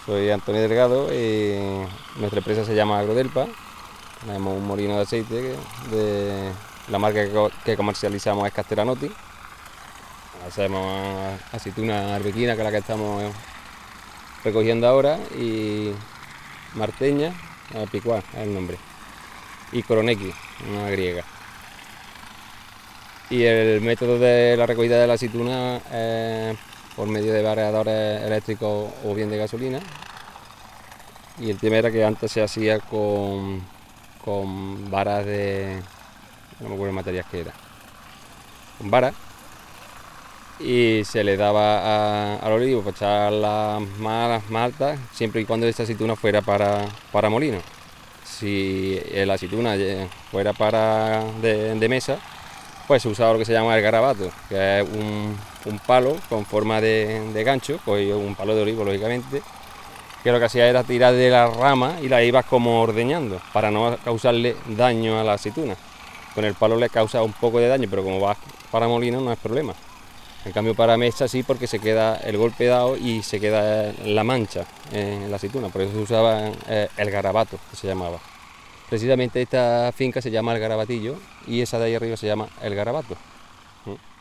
Soy Antonio Delgado y nuestra empresa se llama Agrodelpa. Tenemos un molino de aceite de la marca que comercializamos es Castellanotti. Hacemos aceituna arbequina, que es la que estamos recogiendo ahora, y marteña, picuá es el nombre, y coronequi, una griega. Y el método de la recogida de la aceituna es por medio de variadores eléctricos o bien de gasolina. Y el tema era que antes se hacía con varas de... no me acuerdo el material que era. Con varas. Y se le daba al olivo para echar las más altas, siempre y cuando esta aceituna fuera para molino. Si la aceituna fuera de mesa, pues se usaba lo que se llama el garabato, que es un palo con forma de gancho, pues un palo de olivo, lógicamente, que lo que hacía era tirar de la rama y la ibas como ordeñando, para no causarle daño a la aceituna. Con el palo le causa un poco de daño, pero como va para molino no es problema. En cambio para mesa sí, porque se queda el golpe dado y se queda la mancha en la aceituna, por eso se usaba el garabato, que se llamaba. Precisamente esta finca se llama El Garabatillo y esa de ahí arriba se llama El Garabato.